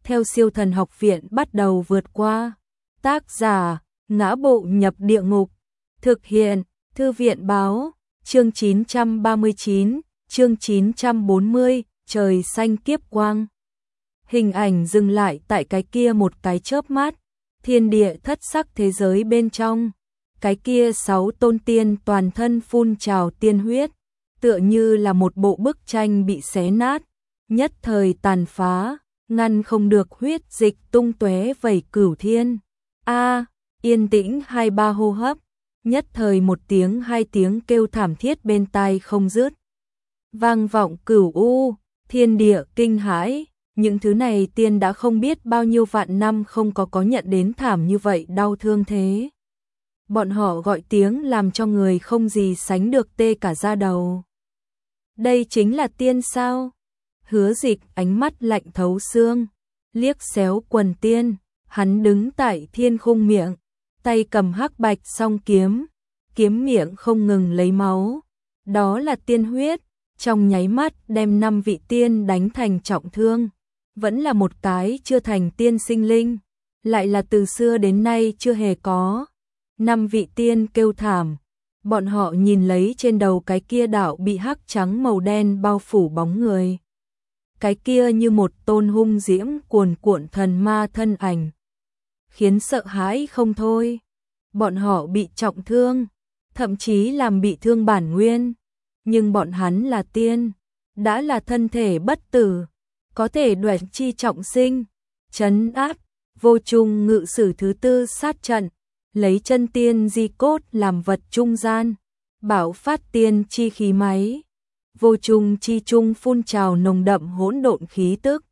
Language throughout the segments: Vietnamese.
theo Siêu Thần Học Viện bắt đầu vượt qua. Tác giả: Ngã Bộ Nhập Địa Ngục. Thực hiện: Thư viện báo. Chương 939, chương 940, trời xanh kiếp quang. Hình ảnh dừng lại tại cái kia một cái chớp mắt, thiên địa thất sắc thế giới bên trong. Cái kia 6 tôn tiên toàn thân phun trào tiên huyết, tựa như là một bộ bức tranh bị xé nát, nhất thời tàn phá, ngăn không được huyết dịch tung tóe vẩy cửu thiên. Yên tĩnh 2-3 hô hấp, nhất thời một tiếng 2 tiếng kêu thảm thiết bên tai không dứt. Vang vọng cửu u, thiên địa kinh hãi, những thứ này tiên đã không biết bao nhiêu vạn năm không có nhận đến thảm như vậy đau thương thế. Bọn họ gọi tiếng làm cho người không gì sánh được tê cả da đầu. Đây chính là tiên sao? Hứa Dịch ánh mắt lạnh thấu xương, liếc xéo quần tiên, hắn đứng tại thiên khung miệng, tay cầm hắc bạch song kiếm, kiếm miệng không ngừng lấy máu. Đó là tiên huyết, trong nháy mắt đem 5 vị tiên đánh thành trọng thương. Vẫn là một cái chưa thành tiên sinh linh, lại là từ xưa đến nay chưa hề có. 5 vị tiên kêu thảm, bọn họ nhìn lấy trên đầu cái kia đạo bị hắc trắng màu đen bao phủ bóng người. Cái kia như một tôn hung diễm cuồn cuộn thần ma thân ảnh, khiến sợ hãi không thôi. Bọn họ bị trọng thương, thậm chí làm bị thương bản nguyên, nhưng bọn hắn là tiên, đã là thân thể bất tử, có thể đoạt chi trọng sinh, trấn áp. Vô Trung ngự sử thứ 4 sát trận, lấy chân tiên di cốt làm vật trung gian, bảo phát tiên chi khí máy. Vô Trung chi trung phun trào nồng đậm hỗn độn khí tức,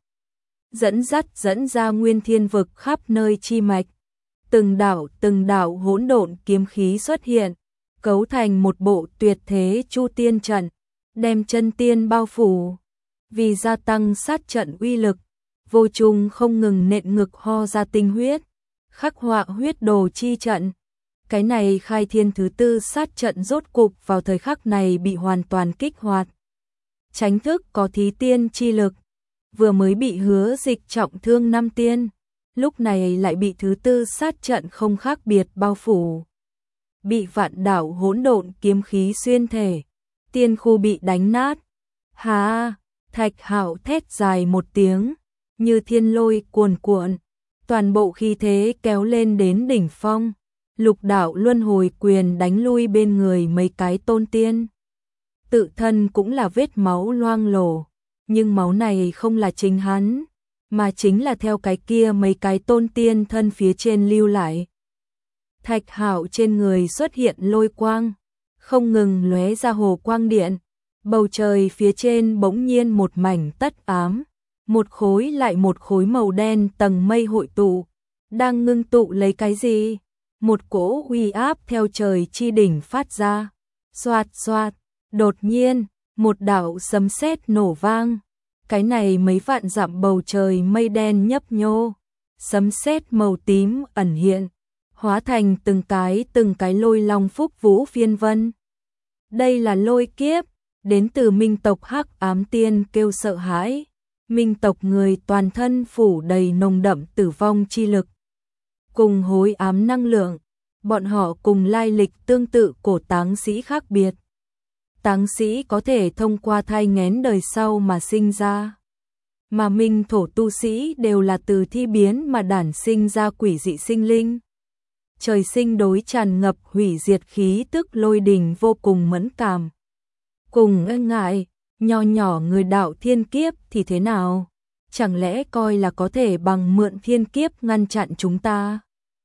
dẫn ra nguyên thiên vực khắp nơi chi mạch. Từng đạo hỗn độn kiếm khí xuất hiện, cấu thành một bộ tuyệt thế chu tiên trận, đem chân tiên bao phủ. Vì gia tăng sát trận uy lực, Vô Trung không ngừng nện ngực ho ra tinh huyết, khắc họa huyết đồ chi trận. Cái này khai thiên thứ 4 sát trận rốt cục vào thời khắc này bị hoàn toàn kích hoạt. Chánh thức có thí tiên chi lực, vừa mới bị Hứa Dịch trọng thương 5 tiên, lúc này lại bị thứ 4 sát trận không khác biệt bao phủ. Bị vạn đảo hỗn độn kiếm khí xuyên thể, tiên khu bị đánh nát. Thạch Hạo thét dài một tiếng, như thiên lôi cuồn cuộn, toàn bộ khí thế kéo lên đến đỉnh phong. Lục đạo luân hồi quyền đánh lui bên người mấy cái tôn tiên. Tự thân cũng là vết máu loang lổ, nhưng máu này không là chính hắn, mà chính là theo cái kia mấy cái tôn tiên thân phía trên lưu lại. Thạch Hạo trên người xuất hiện lôi quang, không ngừng lóe ra hồ quang điện. Bầu trời phía trên bỗng nhiên một mảnh tất ám, một khối lại một khối màu đen tầng mây hội tụ, đang ngưng tụ lấy cái gì? Một cỗ uy áp theo trời chi đỉnh phát ra. Xoạt xoạt, đột nhiên, một đạo sấm sét nổ vang. Cái này mấy vạn dặm bầu trời mây đen nhấp nhô, sấm sét màu tím ẩn hiện, hóa thành từng cái lôi long phúc vũ phiên vân. Đây là lôi kiếp, đến từ Minh tộc Hắc Ám Tiên kêu sợ hãi. Minh tộc người toàn thân phủ đầy nồng đậm tử vong chi lực, cùng hối ám năng lượng. Bọn họ cùng lai lịch tương tự cổ táng sĩ khác biệt. Táng sĩ có thể thông qua thai nghén đời sau mà sinh ra, mà Minh thổ tu sĩ đều là từ thi biến mà đản sinh ra quỷ dị sinh linh. Trời sinh đối tràn ngập hủy diệt khí tức lôi đình vô cùng mẫn cảm. Cùng e ngại, nho nhỏ người đạo thiên kiếp thì thế nào? Chẳng lẽ coi là có thể bằng mượn thiên kiếp ngăn chặn chúng ta?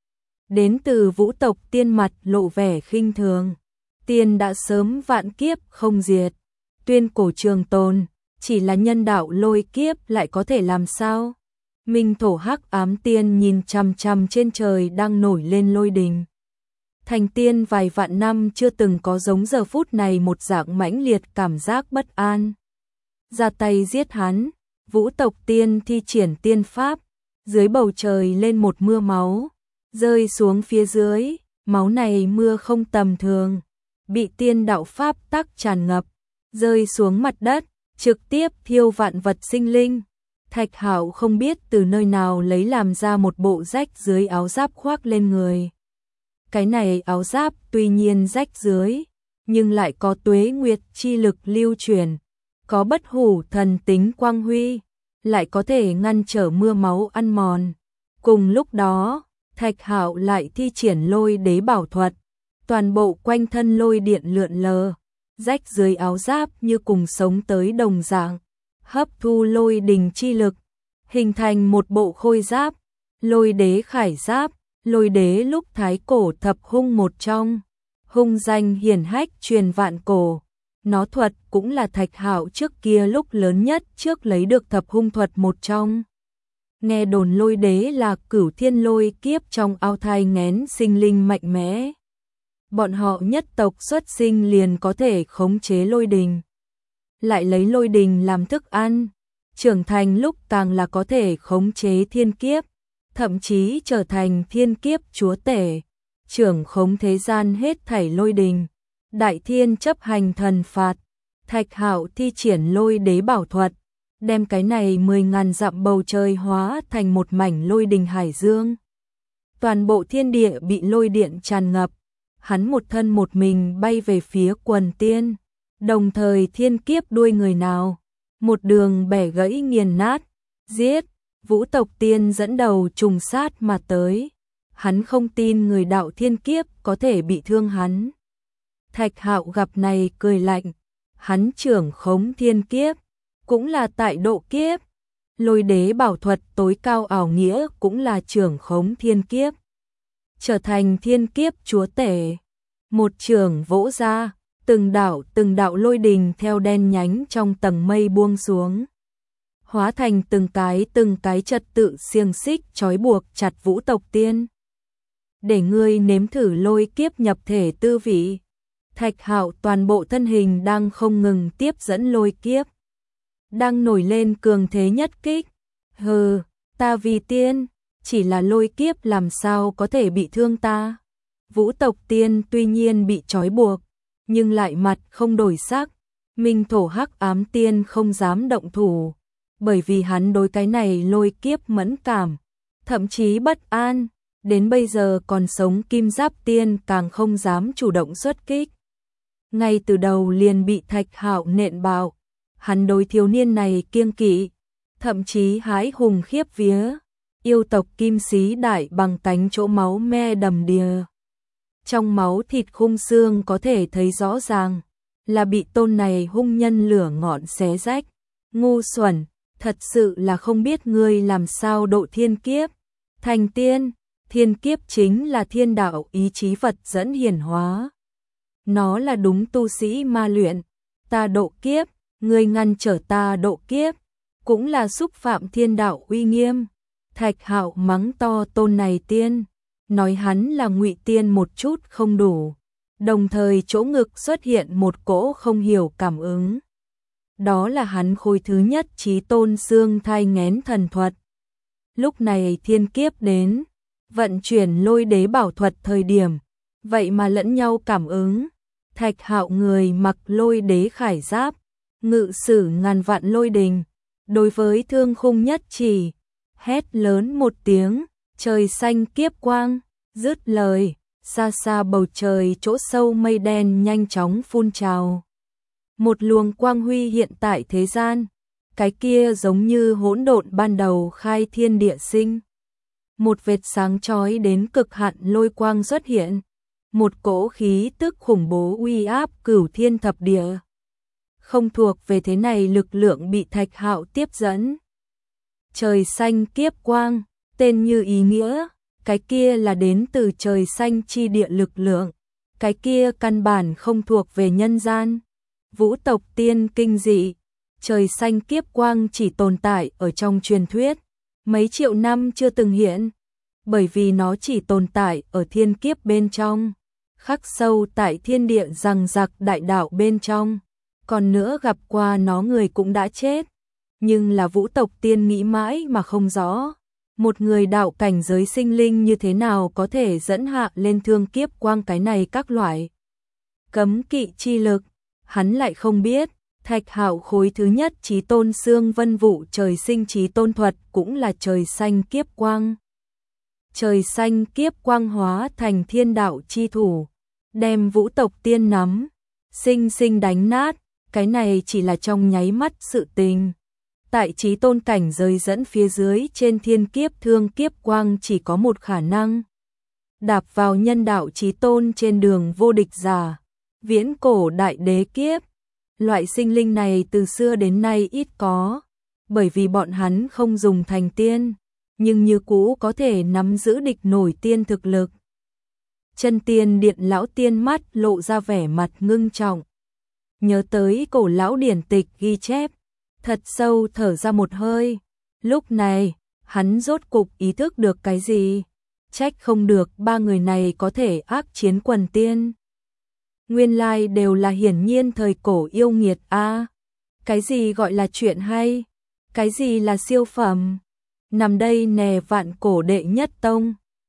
Đến từ vũ tộc tiên mặt lộ vẻ khinh thường. Tiên đã sớm vạn kiếp không diệt, tuyên cổ trường tồn, chỉ là nhân đạo lôi kiếp lại có thể làm sao? Minh thổ Hắc Ám Tiên nhìn chằm chằm trên trời đang nổi lên lôi đình. Thành tiên vài vạn năm chưa từng có giống giờ phút này một dạng mãnh liệt cảm giác bất an. Ra tay giết hắn, vũ tộc tiên thi triển tiên pháp, dưới bầu trời lên một mưa máu, rơi xuống phía dưới, máu này mưa không tầm thường, bị tiên đạo pháp tắc tràn ngập, rơi xuống mặt đất, trực tiếp thiêu vạn vật sinh linh. Thạch Hạo không biết từ nơi nào lấy làm ra một bộ rách dưới áo giáp khoác lên người. Cái này áo giáp tuy nhiên rách dưới, nhưng lại có tuế nguyệt chi lực lưu truyền, có bất hủ thần tính quang huy, lại có thể ngăn trở mưa máu ăn mòn. Cùng lúc đó, Thạch Hạo lại thi triển lôi đế bảo thuật, toàn bộ quanh thân lôi điện lượn lờ, rách dưới áo giáp như cùng sống tới đồng dạng, hấp thu lôi đình chi lực, hình thành một bộ khôi giáp, lôi đế khải giáp, lôi đế lúc thái cổ thập hung một trong, hung danh hiển hách truyền vạn cổ. Nó thuật cũng là Thạch Hạo trước kia lúc lớn nhất trước lấy được thập hung thuật một trong. Nghe đồn lôi đế là cửu thiên lôi kiếp trong ao thai nghén sinh linh mạnh mẽ. Bọn họ nhất tộc xuất sinh liền có thể khống chế lôi đình. Lại lấy lôi đình làm thức ăn, trưởng thành lúc càng là có thể khống chế thiên kiếp, thậm chí trở thành thiên kiếp chúa tể, trưởng khống thế gian hết thảy lôi đình. Đại thiên chấp hành thần phạt, Thạch Hạo thi triển lôi đế bảo thuật, đem cái này 10.000 dặm bầu trời hóa thành một mảnh lôi đình hải dương. Toàn bộ thiên địa bị lôi điện tràn ngập, hắn một thân một mình bay về phía quần tiên, đồng thời thiên kiếp đuôi người nào, một đường bẻ gãy nghiền nát, giết, Vũ tộc tiên dẫn đầu trùng sát mà tới. Hắn không tin người đạo thiên kiếp có thể bị thương hắn. Thạch Hạo gặp này cười lạnh, hắn trưởng khống thiên kiếp, cũng là tại độ kiếp. Lôi đế bảo thuật tối cao ảo nghĩa cũng là trưởng khống thiên kiếp. Trở thành thiên kiếp chúa tể, một trường vỗ ra, từng đạo lôi đình theo đen nhánh trong tầng mây buông xuống, hóa thành từng cái trật tự xiềng xích trói buộc chặt Vũ tộc tiên. Để ngươi nếm thử lôi kiếp nhập thể tư vị. Thạch Hạo toàn bộ thân hình đang không ngừng tiếp dẫn lôi kiếp, đang nổi lên cường thế nhất kích. Hừ, ta vì tiên, chỉ là lôi kiếp làm sao có thể bị thương ta. Vũ tộc tiên tuy nhiên bị trói buộc, nhưng lại mặt không đổi sắc. Minh thổ hắc ám tiên không dám động thủ, bởi vì hắn đối cái này lôi kiếp mẫn cảm, thậm chí bất an. Đến bây giờ còn sống kim giáp tiên càng không dám chủ động xuất kích. Ngay từ đầu liền bị Thạch Hạo nện bạo, hắn đối thiếu niên này kiêng kỵ, thậm chí hái hùng khiếp vía. Yêu tộc kim xí đại bằng cánh chỗ máu me đầm đìa. Trong máu thịt khung xương có thể thấy rõ ràng là bị tôn này hung nhân lửa ngọn xé rách. Ngu xuẩn, thật sự là không biết ngươi làm sao độ thiên kiếp. Thành tiên, thiên kiếp chính là thiên đạo ý chí Phật dẫn hiển hóa. Nó là đúng tu sĩ ma luyện, ta độ kiếp, ngươi ngăn trở ta độ kiếp, cũng là xúc phạm thiên đạo uy nghiêm. Thạch Hạo mắng to tôn này tiên, nói hắn là ngụy tiên một chút không đủ, đồng thời chỗ ngực xuất hiện một cỗ không hiểu cảm ứng. Đó là hắn khối thứ nhất chí tôn xương thai nghén thần thuật. Lúc này thiên kiếp đến, vận chuyển lôi đế bảo thuật thời điểm, vậy mà lẫn nhau cảm ứng. Thạch Hạo người mặc lôi đế khải giáp, ngự sử ngàn vạn lôi đình, đối với thương khung nhất chỉ, hét lớn một tiếng, trời xanh kiếp quang, dứt lời, xa xa bầu trời chỗ sâu mây đen nhanh chóng phun trào. Một luồng quang huy hiện tại thế gian, cái kia giống như hỗn độn ban đầu khai thiên địa sinh. Một vệt sáng chói đến cực hạn lôi quang xuất hiện, một cỗ khí tức khủng bố uy áp cửu thiên thập địa. Không thuộc về thế này lực lượng bị Thạch Hạo tiếp dẫn. Trời xanh kiếp quang, tên như ý nghĩa, cái kia là đến từ trời xanh chi địa lực lượng, cái kia căn bản không thuộc về nhân gian. Vũ tộc tiên kinh dị, trời xanh kiếp quang chỉ tồn tại ở trong truyền thuyết, mấy triệu năm chưa từng hiện, bởi vì nó chỉ tồn tại ở thiên kiếp bên trong, khắc sâu tại thiên địa rằng giặc đại đạo bên trong. Còn nữa gặp qua nó người cũng đã chết, nhưng là Vũ tộc tiên nghĩ mãi mà không rõ, một người đạo cảnh giới sinh linh như thế nào có thể dẫn hạ lên thương kiếp quang cái này các loại cấm kỵ chi lực, hắn lại không biết. Thạch Hạo khối thứ nhất Chí Tôn Xương Vân Vụ trời sinh Chí Tôn thuật cũng là trời xanh kiếp quang. Trời xanh kiếp quang hóa thành thiên đạo chi thủ, đem vũ tộc tiên nắm, sinh sinh đánh nát, cái này chỉ là trong nháy mắt sự tình. Tại Chí Tôn cảnh giới dẫn phía dưới trên thiên kiếp thương kiếp quang chỉ có một khả năng. Đạp vào nhân đạo Chí Tôn trên đường vô địch giả, viễn cổ đại đế kiếp. Loại sinh linh này từ xưa đến nay ít có, bởi vì bọn hắn không dùng thành tiên, nhưng như cũ có thể nắm giữ địch nổi tiên thực lực. Chân Tiên Điện lão tiên mắt lộ ra vẻ mặt ngưng trọng. Nhớ tới cổ lão điển tịch ghi chép, thật sâu thở ra một hơi. Lúc này, hắn rốt cục ý thức được cái gì? Trách không được ba người này có thể ác chiến quần tiên. Nguyên lai đều là hiển nhiên thời cổ yêu nghiệt a. Cái gì gọi là chuyện hay? Cái gì là siêu phẩm? Nằm đây nè vạn cổ đệ nhất tông.